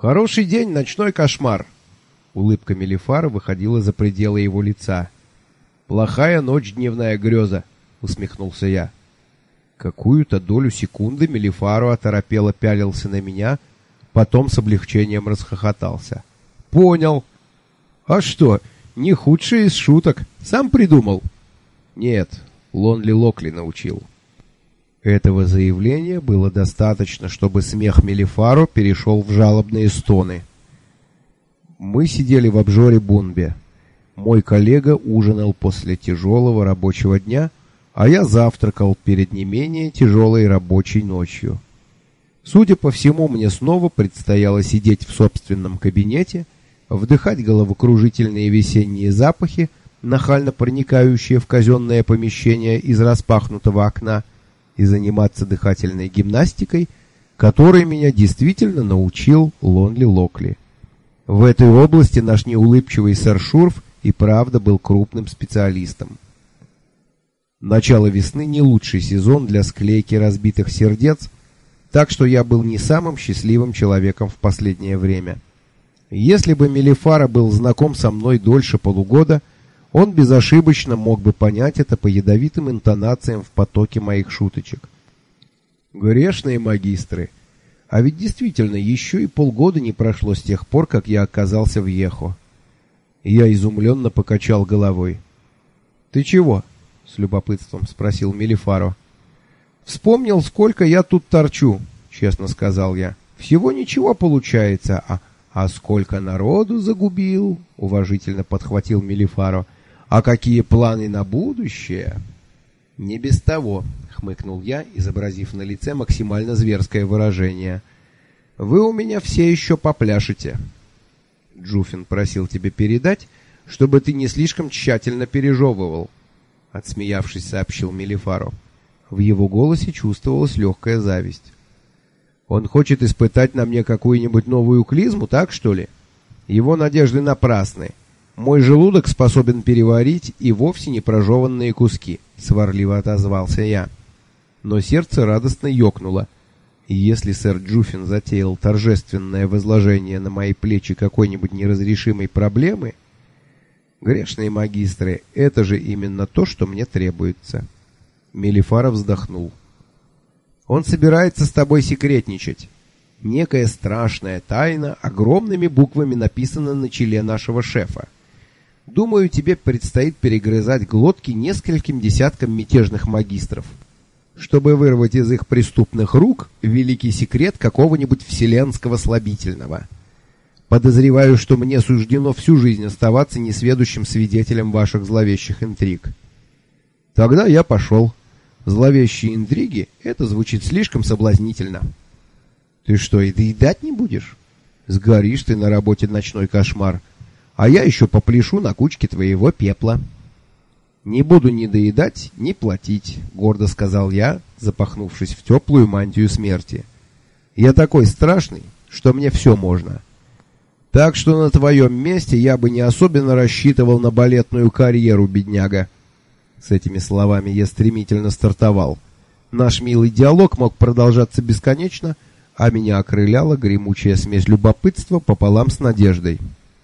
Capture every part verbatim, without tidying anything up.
Хороший день, ночной кошмар. Улыбка Мелифара выходила за пределы его лица. Плохая ночь, дневная греза, усмехнулся я. Какую-то долю секунды Мелифаро оторопело пялился на меня, потом с облегчением расхохотался. Понял. А что, не худший из шуток, сам придумал? Нет, Лонли Локли научил. Этого заявления было достаточно, чтобы смех Мелифаро перешел в жалобные стоны. Мы сидели в обжоре Бунбе. Мой коллега ужинал после тяжелого рабочего дня, а я завтракал перед не менее тяжелой рабочей ночью. Судя по всему, мне снова предстояло сидеть в собственном кабинете, вдыхать головокружительные весенние запахи, нахально проникающие в казенное помещение из распахнутого окна, и заниматься дыхательной гимнастикой, которой меня действительно научил Лонли Локли. В этой области наш неулыбчивый сэр Шурф и правда был крупным специалистом. Начало весны не лучший сезон для склейки разбитых сердец, так что я был не самым счастливым человеком в последнее время. Если бы Мелифаро был знаком со мной дольше полугода, он безошибочно мог бы понять это по ядовитым интонациям в потоке моих шуточек. Грешные магистры. А ведь действительно еще и полгода не прошло с тех пор, как я оказался в Ехо. Я изумленно покачал головой. Ты чего? С любопытством спросил Мелифаро. Вспомнил, сколько я тут торчу, честно сказал я. Всего ничего получается, а а сколько народу загубил, уважительно подхватил Мелифаро. А какие планы на будущее? Не без того, хмыкнул я, изобразив на лице максимально зверское выражение. Вы у меня все еще попляшете. Джуфин просил тебе передать, чтобы ты не слишком тщательно пережевывал, отсмеявшись, сообщил Мелифаро. В его голосе чувствовалась легкая зависть. Он хочет испытать на мне какую-нибудь новую клизму, так что ли? Его надежды напрасны. Мой желудок способен переварить и вовсе не прожеванные куски, сварливо отозвался я. Но сердце радостно ёкнуло. И если сэр Джуфин затеял торжественное возложение на мои плечи какой-нибудь неразрешимой проблемы, грешные магистры, это же именно то, что мне требуется. Мелифаро вздохнул. Он собирается с тобой секретничать. Некая страшная тайна огромными буквами написана на челе нашего шефа. Думаю, тебе предстоит перегрызать глотки нескольким десяткам мятежных магистров, чтобы вырвать из их преступных рук великий секрет какого-нибудь вселенского слабительного. Подозреваю, что мне суждено всю жизнь оставаться несведущим свидетелем ваших зловещих интриг. Тогда я пошел. Зловещие интриги — это звучит слишком соблазнительно. Ты что, и доедать не будешь? Сгоришь ты на работе, ночной кошмар. А я еще попляшу на кучке твоего пепла. Не буду ни доедать, ни платить, гордо сказал я, запахнувшись в теплую мантию смерти. Я такой страшный, что мне все можно. Так что на твоем месте я бы не особенно рассчитывал на балетную карьеру, бедняга. С этими словами я стремительно стартовал. Наш милый диалог мог продолжаться бесконечно, а меня окрыляла гремучая смесь любопытства пополам с надеждой.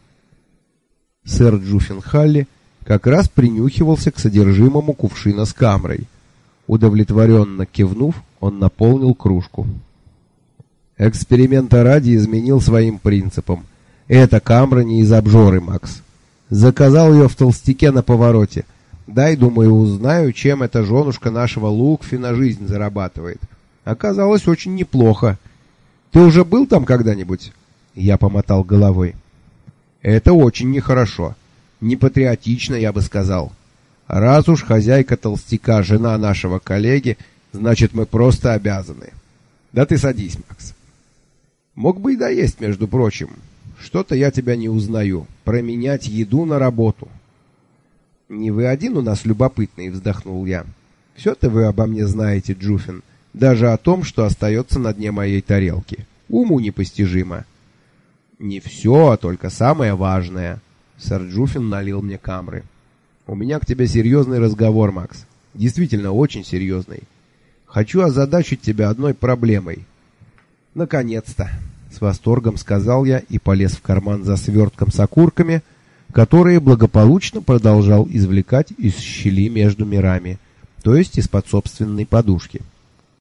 Сэр Джуфин Халли как раз принюхивался к содержимому кувшина с камрой. Удовлетворенно кивнув, он наполнил кружку. Эксперимента ради изменил своим принципам. Эта камра не из обжоры, Макс. Заказал ее в толстяке на повороте. Дай, думаю, узнаю, чем эта женушка нашего Лукфина жизнь зарабатывает. Оказалось, очень неплохо. Ты уже был там когда-нибудь? Я помотал головой. Это очень нехорошо. Непатриотично, я бы сказал. Раз уж хозяйка толстяка жена нашего коллеги, значит, мы просто обязаны. Да ты садись, Макс. Мог бы и доесть, между прочим. Что-то я тебя не узнаю. Променять еду на работу. Не вы один у нас любопытный, вздохнул я. Все-то вы обо мне знаете, Джуфин. Даже о том, что остается на дне моей тарелки. Уму непостижимо. Не все, а только самое важное. Сэр Джуфин налил мне камры. У меня к тебе серьезный разговор, Макс. Действительно, очень серьезный. Хочу озадачить тебя одной проблемой. Наконец-то, С восторгом сказал я и полез в карман за свертком с окурками, которые благополучно продолжал извлекать из щели между мирами, то есть из-под собственной подушки.